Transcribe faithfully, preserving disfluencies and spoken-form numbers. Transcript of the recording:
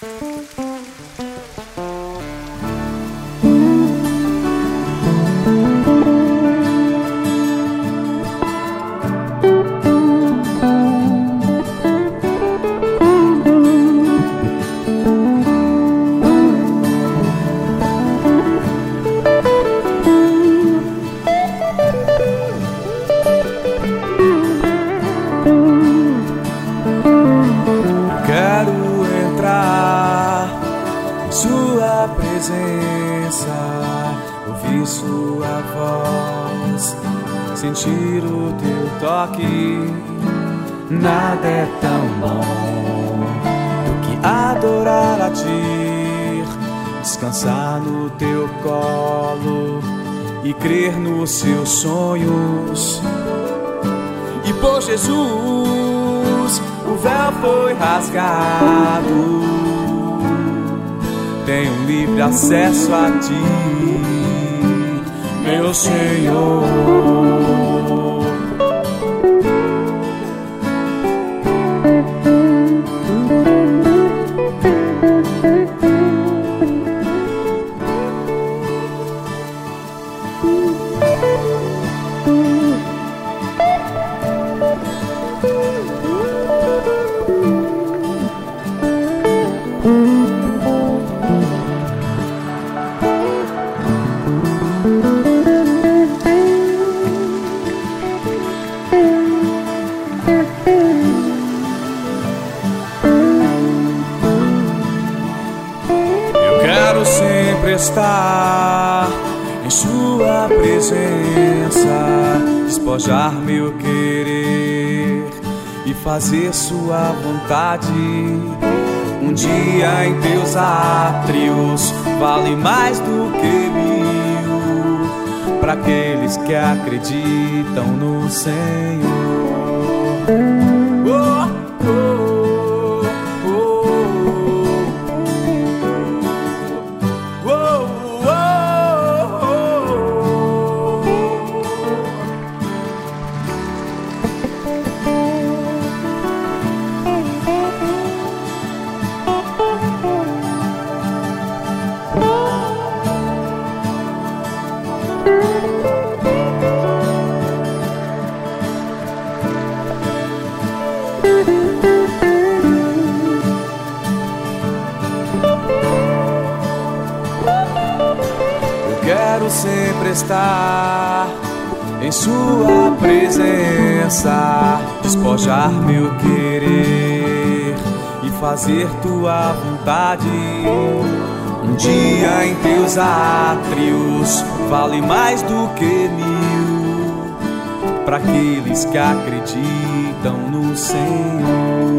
Ouvir sua voz, sentir o teu toque. Nada é tão bom do que adorar a ti, descansar no teu colo e crer nos seus sonhos. E por Jesus o véu foi rasgado, tenho livre acesso a ti, meu Senhor. Estar em sua presença, despojar meu querer e fazer sua vontade. Um dia em teus átrios vale mais do que mil, para aqueles que acreditam no Senhor. Oh, oh. Quero sempre estar em sua presença, despojar meu querer e fazer tua vontade. Um dia em teus átrios vale mais do que mil, para aqueles que acreditam no Senhor.